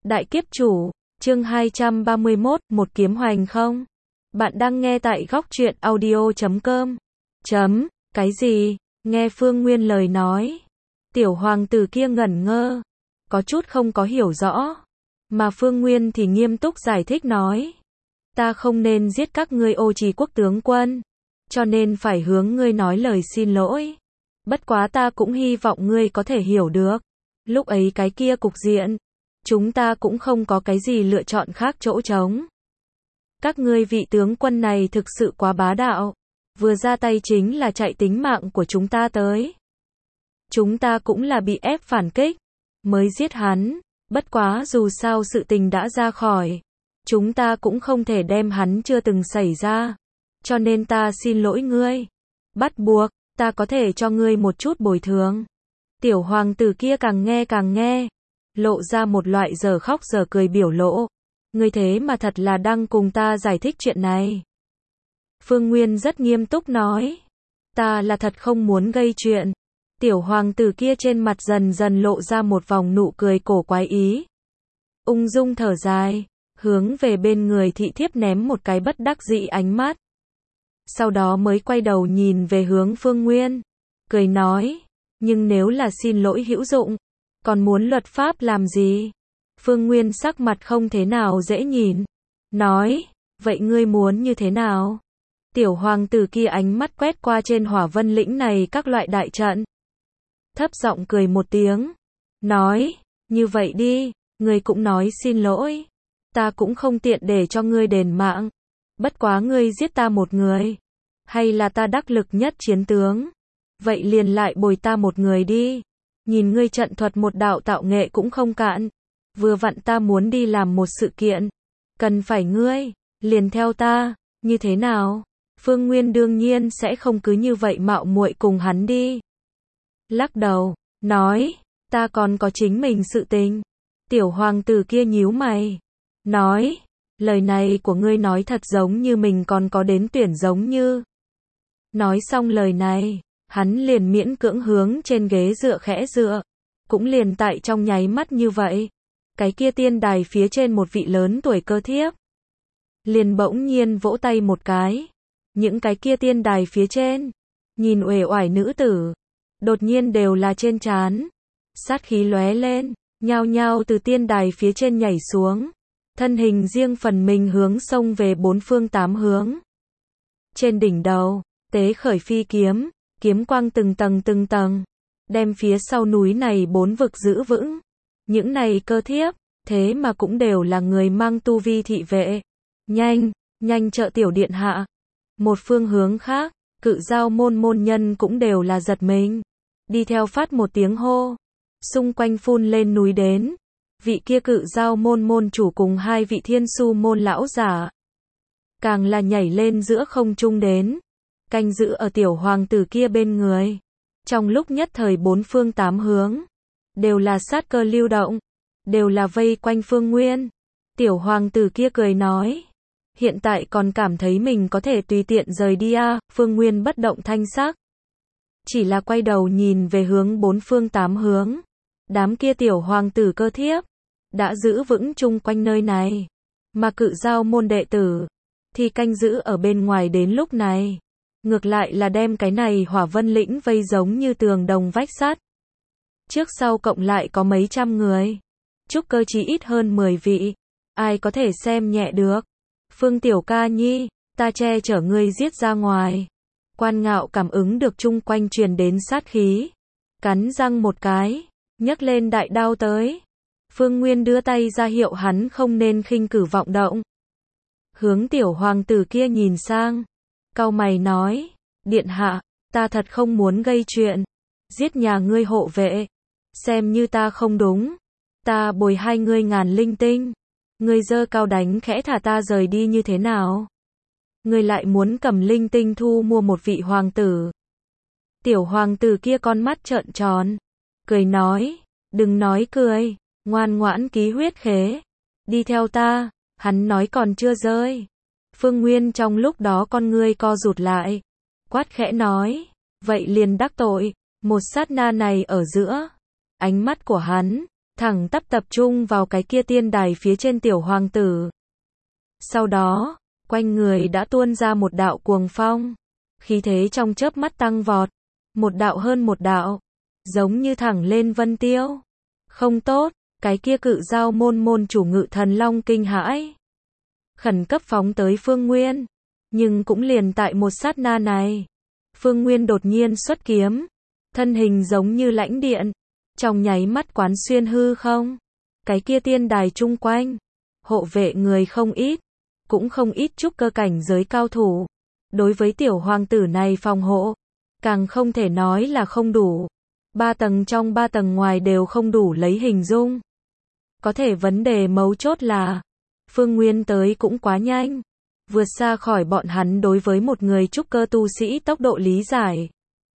Đại kiếp chủ, chương 231, một kiếm hoành không? Bạn đang nghe tại góc truyện audio.com. Cái gì? Nghe Phương Nguyên lời nói. Tiểu hoàng tử kia ngẩn ngơ, có chút không có hiểu rõ. Mà Phương Nguyên thì nghiêm túc giải thích nói. Ta không nên giết các ngươi Ô Trì quốc tướng quân, cho nên phải hướng ngươi nói lời xin lỗi. Bất quá ta cũng hy vọng ngươi có thể hiểu được. Lúc ấy cái kia cục diện, chúng ta cũng không có cái gì lựa chọn khác chỗ trống. Các ngươi vị tướng quân này thực sự quá bá đạo, vừa ra tay chính là chạy tính mạng của chúng ta tới. Chúng ta cũng là bị ép phản kích, mới giết hắn, bất quá dù sao sự tình đã ra khỏi, chúng ta cũng không thể đem hắn chưa từng xảy ra, cho nên ta xin lỗi ngươi. Bắt buộc, ta có thể cho ngươi một chút bồi thường. Tiểu hoàng tử kia càng nghe, lộ ra một loại giờ khóc giờ cười biểu lộ. Ngươi thế mà thật là đang cùng ta giải thích chuyện này. Phương Nguyên rất nghiêm túc nói. Ta là thật không muốn gây chuyện. Tiểu hoàng tử kia trên mặt dần dần lộ ra một vòng nụ cười cổ quái ý. Ung dung thở dài, hướng về bên người thị thiếp ném một cái bất đắc dĩ ánh mắt. Sau đó mới quay đầu nhìn về hướng Phương Nguyên, cười nói, nhưng nếu là xin lỗi hữu dụng, còn muốn luật pháp làm gì? Phương Nguyên sắc mặt không thế nào dễ nhìn, nói, vậy ngươi muốn như thế nào? Tiểu hoàng tử kia ánh mắt quét qua trên Hỏa Vân lĩnh này các loại đại trận. Thấp giọng cười một tiếng, nói, như vậy đi, ngươi cũng nói xin lỗi, ta cũng không tiện để cho ngươi đền mạng, bất quá ngươi giết ta một người, hay là ta đắc lực nhất chiến tướng, vậy liền lại bồi ta một người đi, nhìn ngươi trận thuật một đạo tạo nghệ cũng không cạn, vừa vặn ta muốn đi làm một sự kiện, cần phải ngươi, liền theo ta, như thế nào? Phương Nguyên đương nhiên sẽ không cứ như vậy mạo muội cùng hắn đi. Lắc đầu, nói, ta còn có chính mình sự tình. Tiểu hoàng tử kia nhíu mày, nói, lời này của ngươi nói thật giống như mình còn có đến tuyển giống như. Nói xong lời này, hắn liền miễn cưỡng hướng trên ghế dựa khẽ dựa, cũng liền tại trong nháy mắt như vậy. Cái kia tiên đài phía trên một vị lớn tuổi cơ thiếp, liền bỗng nhiên vỗ tay một cái. Những cái kia tiên đài phía trên, nhìn uể oải nữ tử, đột nhiên đều là trên trán, sát khí lóe lên, nhao nhao từ tiên đài phía trên nhảy xuống, thân hình riêng phần mình hướng xông về bốn phương tám hướng. Trên đỉnh đầu, tế khởi phi kiếm, kiếm quang từng tầng, đem phía sau núi này bốn vực giữ vững. Những này cơ thiếp, thế mà cũng đều là người mang tu vi thị vệ. Nhanh trợ tiểu điện hạ. Một phương hướng khác, Cự Giao môn môn nhân cũng đều là giật mình, đi theo phát một tiếng hô, xung quanh phun lên núi đến. Vị kia Cự Giao môn môn chủ cùng hai vị Thiên Su môn lão giả, càng là nhảy lên giữa không trung đến, canh giữ ở tiểu hoàng tử kia bên người. Trong lúc nhất thời bốn phương tám hướng, đều là sát cơ lưu động, đều là vây quanh Phương Nguyên. Tiểu hoàng tử kia cười nói, hiện tại còn cảm thấy mình có thể tùy tiện rời đi à? Phương Nguyên bất động thanh sắc, chỉ là quay đầu nhìn về hướng bốn phương tám hướng. Đám kia tiểu hoàng tử cơ thiếp đã giữ vững chung quanh nơi này, mà Cự Giao môn đệ tử thì canh giữ ở bên ngoài. Đến lúc này, ngược lại là đem cái này Hỏa Vân lĩnh vây giống như tường đồng vách sắt. Trước sau cộng lại có mấy trăm người, trúc cơ chí ít hơn 10 vị, ai có thể xem nhẹ được. Phương tiểu ca nhi, ta che chở ngươi giết ra ngoài. Quan Ngạo cảm ứng được chung quanh truyền đến sát khí, cắn răng một cái, nhấc lên đại đao tới. Phương Nguyên đưa tay ra hiệu hắn không nên khinh cử vọng động. Hướng tiểu hoàng tử kia nhìn sang, cau mày nói, điện hạ, ta thật không muốn gây chuyện, giết nhà ngươi hộ vệ, xem như ta không đúng, ta bồi hai ngươi ngàn linh tinh, ngươi giơ cao đánh khẽ thả ta rời đi như thế nào? Ngươi lại muốn cầm linh tinh thu mua một vị hoàng tử. Tiểu hoàng tử kia con mắt trợn tròn, cười nói, đừng nói cười, ngoan ngoãn ký huyết khế, đi theo ta. Hắn nói còn chưa rơi, Phương Nguyên trong lúc đó con ngươi co rụt lại, quát khẽ nói, vậy liền đắc tội. Một sát na này ở giữa, ánh mắt của hắn thẳng tắp tập trung vào cái kia tiên đài phía trên tiểu hoàng tử. Sau đó, quanh người đã tuôn ra một đạo cuồng phong, khí thế trong chớp mắt tăng vọt, một đạo hơn một đạo, giống như thẳng lên vân tiêu. Không tốt, cái kia cự giao môn môn chủ Ngự Thần Long kinh hãi, khẩn cấp phóng tới Phương Nguyên, nhưng cũng liền tại một sát na này, Phương Nguyên đột nhiên xuất kiếm, thân hình giống như lãnh điện, trong nháy mắt quán xuyên hư không. Cái kia tiên đài chung quanh, hộ vệ người không ít, cũng không ít trúc cơ cảnh giới cao thủ. Đối với tiểu hoàng tử này phòng hộ, càng không thể nói là không đủ. 3 tầng trong 3 tầng ngoài đều không đủ lấy hình dung. Có thể vấn đề mấu chốt là, Phương Nguyên tới cũng quá nhanh, vượt xa khỏi bọn hắn đối với một người trúc cơ tu sĩ tốc độ lý giải.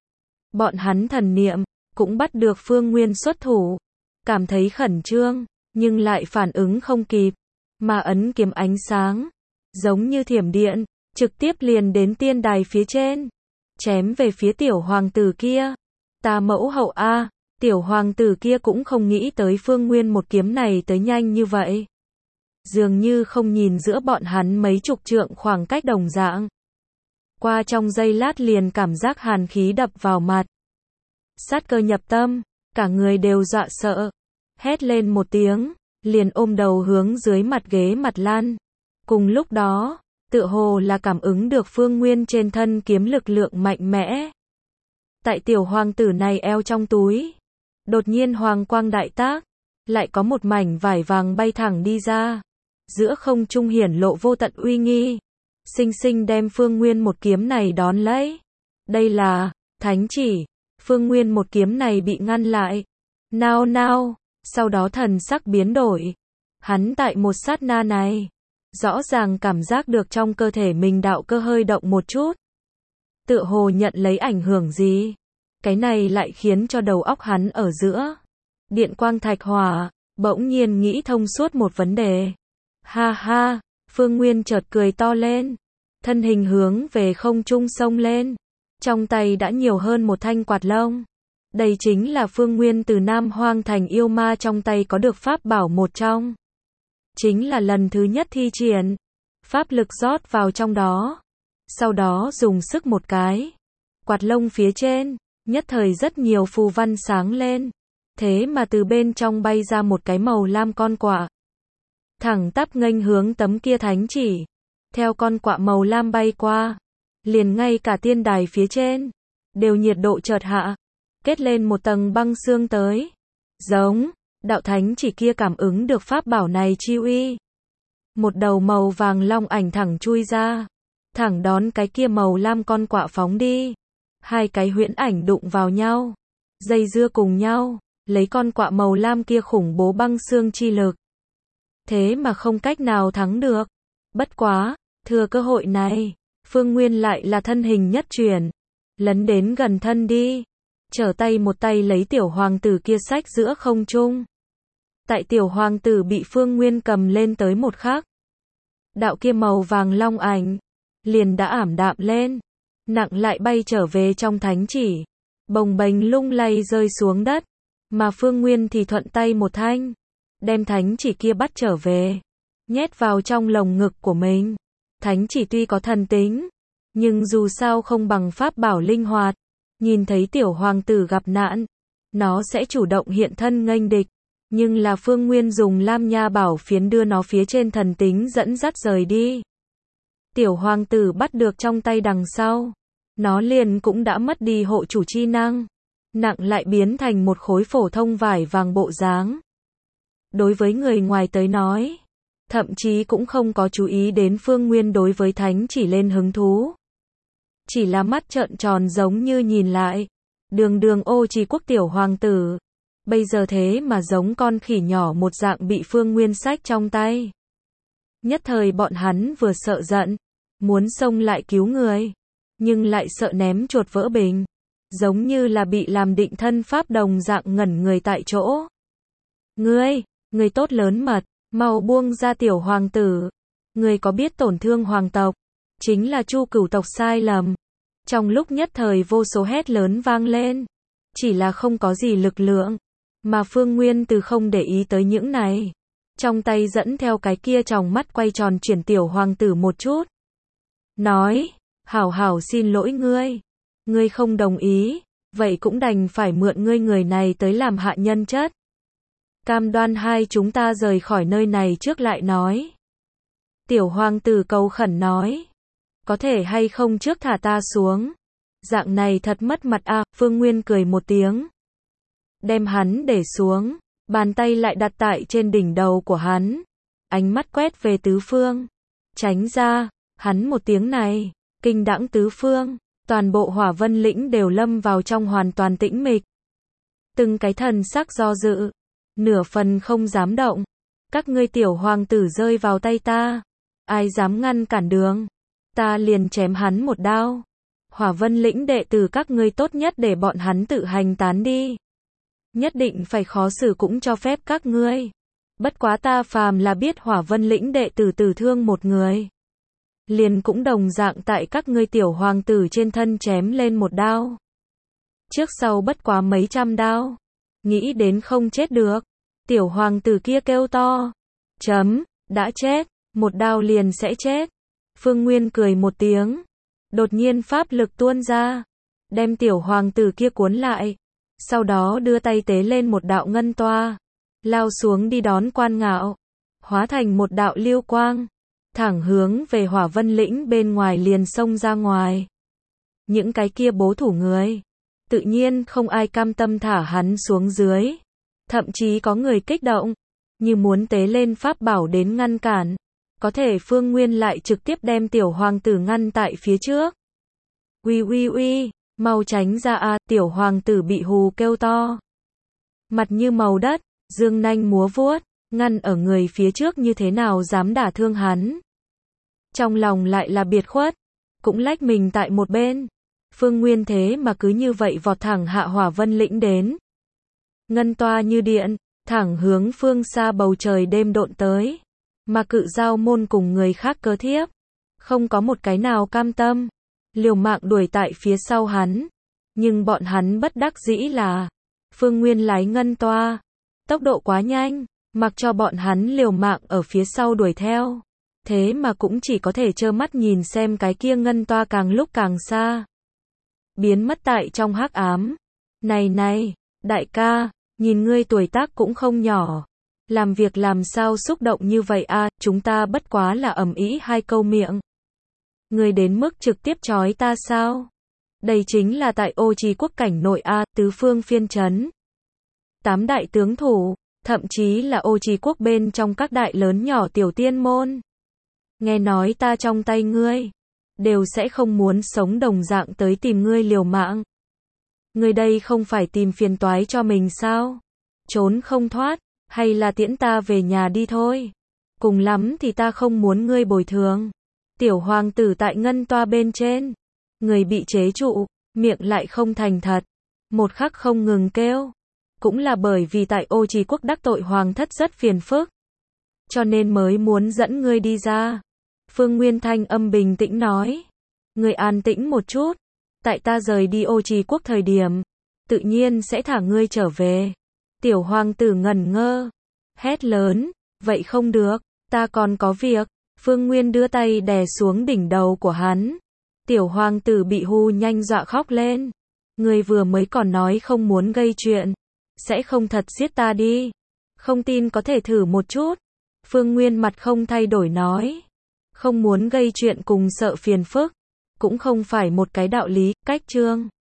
Bọn hắn thần niệm, cũng bắt được Phương Nguyên xuất thủ, cảm thấy khẩn trương, nhưng lại phản ứng không kịp, mà ấn kiếm ánh sáng, giống như thiểm điện, trực tiếp liền đến tiên đài phía trên, chém về phía tiểu hoàng tử kia. Ta mẫu hậu a, tiểu hoàng tử kia cũng không nghĩ tới Phương Nguyên một kiếm này tới nhanh như vậy. Dường như không nhìn giữa bọn hắn mấy chục trượng khoảng cách đồng dạng. Qua trong giây lát liền cảm giác hàn khí đập vào mặt. Sát cơ nhập tâm, cả người đều dọa sợ. Hét lên một tiếng, liền ôm đầu hướng dưới mặt ghế mặt lăn. Cùng lúc đó, tựa hồ là cảm ứng được Phương Nguyên trên thân kiếm lực lượng mạnh mẽ. Tại tiểu hoàng tử này eo trong túi, đột nhiên hoàng quang đại tác, lại có một mảnh vải vàng bay thẳng đi ra, giữa không trung hiển lộ vô tận uy nghi, sinh sinh đem Phương Nguyên một kiếm này đón lấy. Đây là thánh chỉ. Phương Nguyên một kiếm này bị ngăn lại. Nao nao, sau đó thần sắc biến đổi. Hắn tại một sát na này, rõ ràng cảm giác được trong cơ thể mình đạo cơ hơi động một chút. Tựa hồ nhận lấy ảnh hưởng gì? Cái này lại khiến cho đầu óc hắn ở giữa điện quang thạch hỏa, bỗng nhiên nghĩ thông suốt một vấn đề. Ha ha, Phương Nguyên chợt cười to lên, thân hình hướng về không trung xông lên, trong tay đã nhiều hơn một thanh quạt lông. Đây chính là Phương Nguyên từ Nam Hoang Thành yêu ma trong tay có được pháp bảo một trong. Chính là lần thứ nhất thi triển, pháp lực rót vào trong đó, sau đó dùng sức một cái, quạt lông phía trên, nhất thời rất nhiều phù văn sáng lên, thế mà từ bên trong bay ra một cái màu lam con quạ. Thẳng tắp nghênh hướng tấm kia thánh chỉ, theo con quạ màu lam bay qua, liền ngay cả tiên đài phía trên, đều nhiệt độ chợt hạ, kết lên một tầng băng xương tới. Giống, đạo thánh chỉ kia cảm ứng được pháp bảo này chi uy. Một đầu màu vàng long ảnh thẳng chui ra, thẳng đón cái kia màu lam con quạ phóng đi. Hai cái huyễn ảnh đụng vào nhau, dây dưa cùng nhau, lấy con quạ màu lam kia khủng bố băng xương chi lực. Thế mà không cách nào thắng được. Bất quá, thừa cơ hội này, Phương Nguyên lại là thân hình nhất chuyển, lấn đến gần thân đi, trở tay một tay lấy tiểu hoàng tử kia xách giữa không trung. Tại tiểu hoàng tử bị Phương Nguyên cầm lên tới một khắc, đạo kia màu vàng long ảnh liền đã ảm đạm lên, nặng lại bay trở về trong thánh chỉ, bồng bềnh lung lay rơi xuống đất, mà Phương Nguyên thì thuận tay một thanh, đem thánh chỉ kia bắt trở về, nhét vào trong lồng ngực của mình. Thánh chỉ tuy có thần tính, nhưng dù sao không bằng pháp bảo linh hoạt, nhìn thấy tiểu hoàng tử gặp nạn, nó sẽ chủ động hiện thân nghênh địch, nhưng là Phương Nguyên dùng Lam Nha bảo phiến đưa nó phía trên thần tính dẫn dắt rời đi. Tiểu hoàng tử bắt được trong tay đằng sau, nó liền cũng đã mất đi hộ chủ chi năng, nặng lại biến thành một khối phổ thông vải vàng bộ dáng. Đối với người ngoài tới nói, thậm chí cũng không có chú ý đến Phương Nguyên đối với thánh chỉ lên hứng thú. Chỉ là mắt trợn tròn giống như nhìn lại, đường đường Ô Trì quốc tiểu hoàng tử, bây giờ thế mà giống con khỉ nhỏ một dạng bị Phương Nguyên xách trong tay. Nhất thời bọn hắn vừa sợ giận, muốn xông lại cứu người, nhưng lại sợ ném chuột vỡ bình, giống như là bị làm định thân pháp đồng dạng ngẩn người tại chỗ. Ngươi tốt lớn mật, mau buông ra tiểu hoàng tử. Ngươi có biết tổn thương hoàng tộc, chính là Chu cửu tộc sai lầm. Trong lúc nhất thời vô số hét lớn vang lên, chỉ là không có gì lực lượng, Mà Phương Nguyên Từ không để ý tới những này. Trong tay dẫn theo cái kia tròng mắt quay tròn chuyển tiểu hoàng tử một chút. Nói, hảo hảo xin lỗi ngươi. Ngươi không đồng ý, vậy cũng đành phải mượn ngươi người này tới làm hạ nhân chất. Cam đoan hai chúng ta rời khỏi nơi này trước lại nói. Tiểu hoàng tử cầu khẩn nói. Có thể hay không trước thả ta xuống. Dạng này thật mất mặt à, Phương Nguyên cười một tiếng. Đem hắn để xuống, bàn tay lại đặt tại trên đỉnh đầu của hắn. Ánh mắt quét về tứ phương. Tránh ra, hắn một tiếng này, kinh đãng tứ phương. Toàn bộ Hỏa Vân lĩnh đều lâm vào trong hoàn toàn tĩnh mịch. Từng cái thần sắc do dự, nửa phần không dám động. Các ngươi tiểu hoàng tử rơi vào tay ta, ai dám ngăn cản đường, ta liền chém hắn một đao. Hỏa Vân lĩnh đệ tử các ngươi tốt nhất để bọn hắn tự hành tán đi. Nhất định phải khó xử cũng cho phép các ngươi. Bất quá ta phàm là biết Hỏa Vân lĩnh đệ tử tử thương một người, liền cũng đồng dạng tại các ngươi tiểu hoàng tử trên thân chém lên một đao. Trước sau bất quá mấy trăm đao. Nghĩ đến không chết được. Tiểu hoàng tử kia kêu to. Đã chết, một đao liền sẽ chết. Phương Nguyên cười một tiếng. Đột nhiên pháp lực tuôn ra. Đem tiểu hoàng tử kia cuốn lại. Sau đó đưa tay tế lên một đạo ngân toa. Lao xuống đi đón Quan Ngạo. Hóa thành một đạo lưu quang. Thẳng hướng về Hỏa Vân lĩnh bên ngoài liền xông ra ngoài. Những cái kia bố thủ người. Tự nhiên không ai cam tâm thả hắn xuống dưới. Thậm chí có người kích động. Như muốn tế lên pháp bảo đến ngăn cản. Có thể Phương Nguyên lại trực tiếp đem tiểu hoàng tử ngăn tại phía trước. Uy, mau tránh ra a, tiểu hoàng tử bị hù kêu to. Mặt như màu đất, dương nanh múa vuốt, ngăn ở người phía trước như thế nào dám đả thương hắn. Trong lòng lại là biệt khuất, cũng lách mình tại một bên. Phương Nguyên thế mà cứ như vậy vọt thẳng hạ Hỏa Vân lĩnh đến. Ngân toa như điện, thẳng hướng phương xa bầu trời đêm độn tới. Mà Cự Giao môn cùng người khác cơ thiếp, không có một cái nào cam tâm, liều mạng đuổi tại phía sau hắn. Nhưng bọn hắn bất đắc dĩ là, Phương Nguyên lái ngân toa, tốc độ quá nhanh, mặc cho bọn hắn liều mạng ở phía sau đuổi theo. Thế mà cũng chỉ có thể trơ mắt nhìn xem cái kia ngân toa càng lúc càng xa, biến mất tại trong hắc ám. Này, đại ca, nhìn ngươi tuổi tác cũng không nhỏ. Làm việc làm sao xúc động như vậy a, chúng ta bất quá là ầm ĩ hai câu miệng. Ngươi đến mức trực tiếp chói ta sao? Đây chính là tại Ô Trì quốc cảnh nội a, tứ phương phiên trấn. 8 đại tướng thủ, thậm chí là Ô Trì quốc bên trong các đại lớn nhỏ tiểu tiên môn. Nghe nói ta trong tay ngươi, đều sẽ không muốn sống đồng dạng tới tìm ngươi liều mạng. Ngươi đây không phải tìm phiền toái cho mình sao? Trốn không thoát, hay là tiễn ta về nhà đi thôi. Cùng lắm thì ta không muốn ngươi bồi thường. Tiểu hoàng tử tại ngân toa bên trên, người bị chế trụ, miệng lại không thành thật, một khắc không ngừng kêu. Cũng là bởi vì tại Ô Trì quốc đắc tội hoàng thất rất phiền phức, cho nên mới muốn dẫn ngươi đi ra. Phương Nguyên thanh âm bình tĩnh nói. Ngươi an tĩnh một chút. Tại ta rời đi Ô Trì quốc thời điểm, tự nhiên sẽ thả ngươi trở về. Tiểu hoàng tử ngẩn ngơ, hét lớn, vậy không được, ta còn có việc. Phương Nguyên đưa tay đè xuống đỉnh đầu của hắn. Tiểu hoàng tử bị hù nhanh dọa khóc lên. Ngươi vừa mới còn nói không muốn gây chuyện, sẽ không thật giết ta đi. Không tin có thể thử một chút. Phương Nguyên mặt không thay đổi nói. Không muốn gây chuyện cùng sợ phiền phức, cũng không phải một cái đạo lý, cách chương.